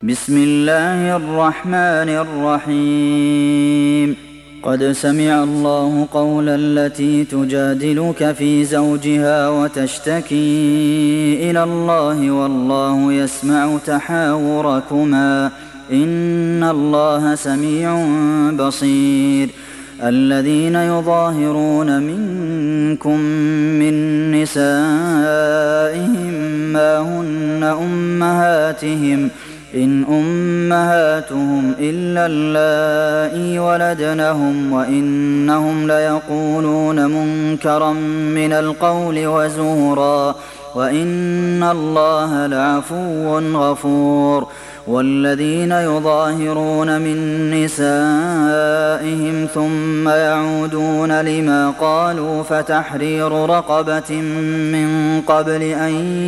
بسم الله الرحمن الرحيم قد سمع الله قول التي تجادلك في زوجها وتشتكي إلى الله والله يسمع تحاوركما إن الله سميع بصير الذين يظاهرون منكم من نسائهم ما هن أمهاتهم إن أمهاتهم إلا اللائي ولدنهم وإنهم ليقولون منكرا من القول وزورا وإن الله لعفو غفور والذين يظاهرون من نسائهم ثم يعودون لما قالوا فتحرير رقبة من قبل أن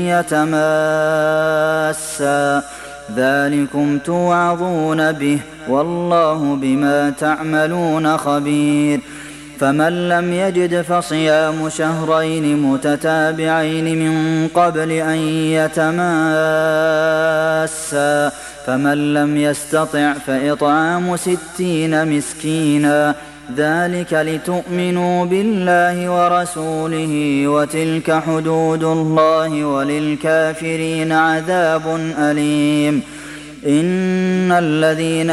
يتماسا ذلكم توعظون به والله بما تعملون خبير فمن لم يجد فصيام شهرين متتابعين من قبل أن يتماسا فمن لم يستطع فإطعام 60 مسكينا ذلك لتؤمنوا بالله ورسوله وتلك حدود الله وللكافرين عذاب أليم إن الذين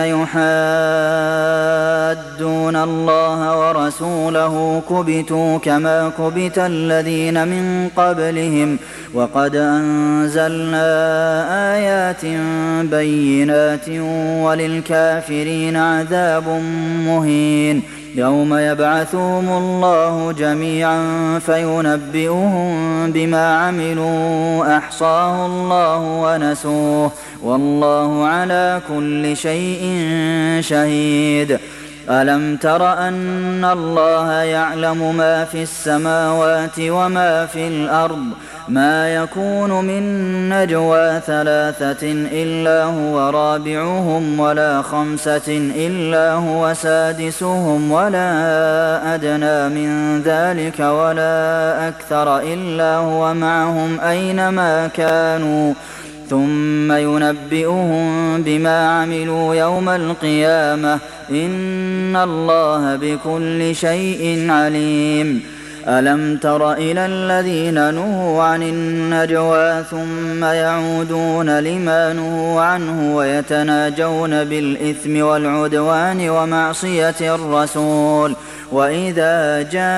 يحادون الله ورسوله كبتوا كما كبت الذين من قبلهم وقد أنزلنا آيات بينات وللكافرين عذاب مهين يوم يبعثهم الله جميعا فينبئهم بما عملوا أحصاه الله ونسوه والله على كل شيء شهيد ألم تر أن الله يعلم ما في السماوات وما في الأرض ما يكون من نجوى 3 إلا هو رابعهم ولا 5 إلا هو سادسهم ولا أدنى من ذلك ولا أكثر إلا هو معهم أينما كانوا ثم ينبئهم بما عملوا يوم القيامة إن الله بكل شيء عليم ألم تر إلى الذين نهوا عن النجوى ثم يعودون لما نهوا عنه ويتناجون بالإثم والعدوان ومعصية الرسول وإذا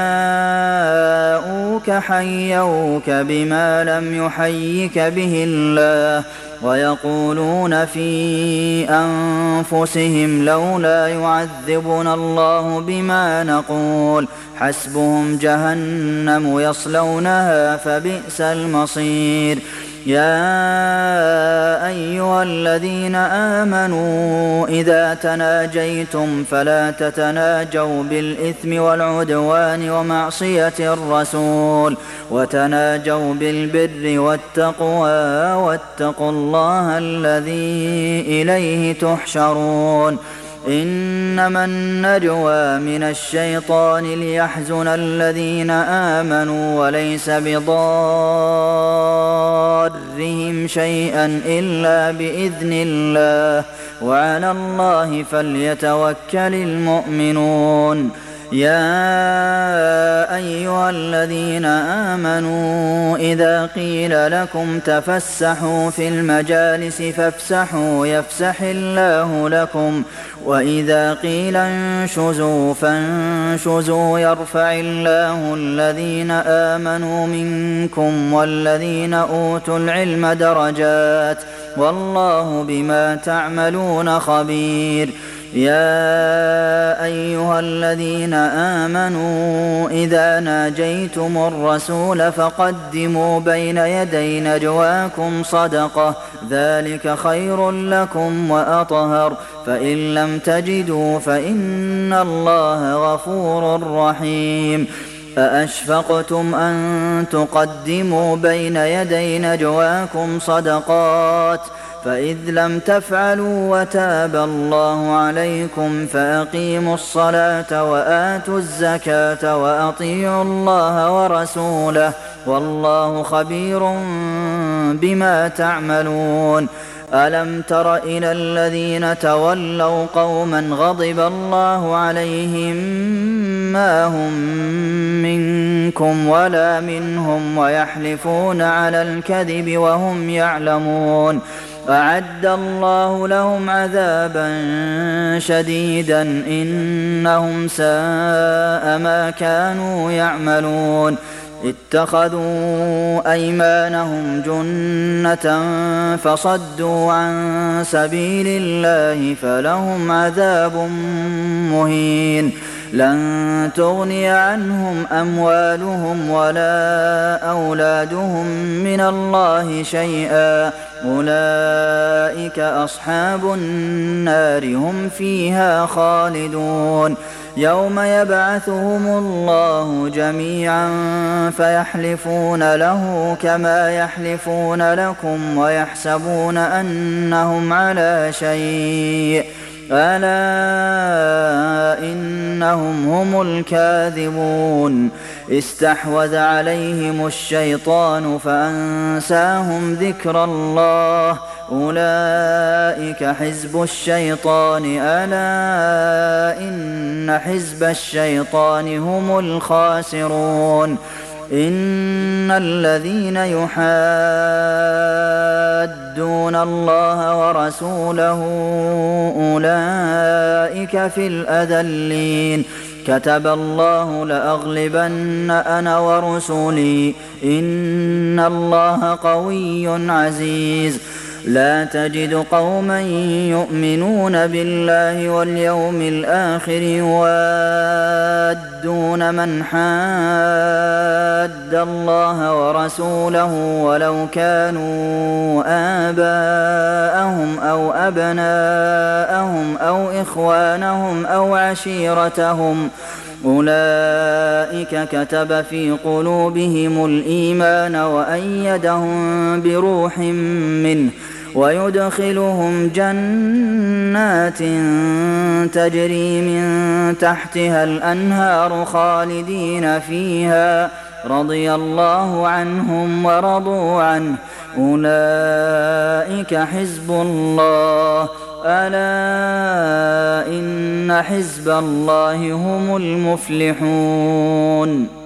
جاءوك حيوك بما لم يحيك به الله ويقولون في أنفسهم لولا يعذبنا الله بما نقول حسبهم جهنم يصلونها فبئس المصير يا أيها الذين آمنوا إذا تناجيتم فلا تتناجوا بالإثم والعدوان ومعصية الرسول وتناجوا بالبر والتقوى واتقوا الله الذي إليه تحشرون إنما النجوى من الشيطان ليحزن الذين آمنوا وليس بضارهم شيئا إلا بإذن الله وعلى الله فليتوكل المؤمنون يا أيها الذين آمنوا إذا قيل لكم تفسحوا في المجالس فافسحوا يفسح الله لكم وإذا قيل انشزوا فانشزوا يرفع الله الذين آمنوا منكم والذين أوتوا العلم درجات والله بما تعملون خبير يا أيها الذين آمنوا إذا ناجيتم الرسول فقدموا بين يدي نجواكم صدقة ذلك خير لكم وأطهر فإن لم تجدوا فإن الله غفور رحيم أأشفقتم أن تقدموا بين يدي نجواكم صدقات فإذ لم تفعلوا وتاب الله عليكم فأقيموا الصلاة وآتوا الزكاة وأطيعوا الله ورسوله والله خبير بما تعملون ألم تر إلى الذين تولوا قوما غضب الله عليهم ما هم منكم ولا منهم ويحلفون على الكذب وهم يعلمون أعد الله لهم عذابا شديدا إنهم ساء ما كانوا يعملون اتخذوا أيمانهم جنة فصدوا عن سبيل الله فلهم عذاب مهين لن تغني عنهم أموالهم ولا أولادهم من الله شيئا أولئك أصحاب النار هم فيها خالدون يوم يبعثهم الله جميعا فيحلفون له كما يحلفون لكم ويحسبون أنهم على شيء ألا إنهم هم الكاذبون استحوذ عليهم الشيطان فأنساهم ذكر الله أولئك حزب الشيطان ألا إن حزب الشيطان هم الخاسرون إن الذين يحادون الله ورسوله أولئك في الأذلين كتب الله لأغلبن أنا ورسلي إن الله قوي عزيز لا تجد قوما يؤمنون بالله واليوم الآخر يوادون من حاد الله ورسوله ولو كانوا آباءهم أو أبناءهم أو إخوانهم أو عشيرتهم أولئك كتب في قلوبهم الإيمان وأيدهم بروح منه ويدخلهم جنات تجري من تحتها الأنهار خالدين فيها رضي الله عنهم ورضوا عنه أولئك حزب الله ألا إن حزب الله هم المفلحون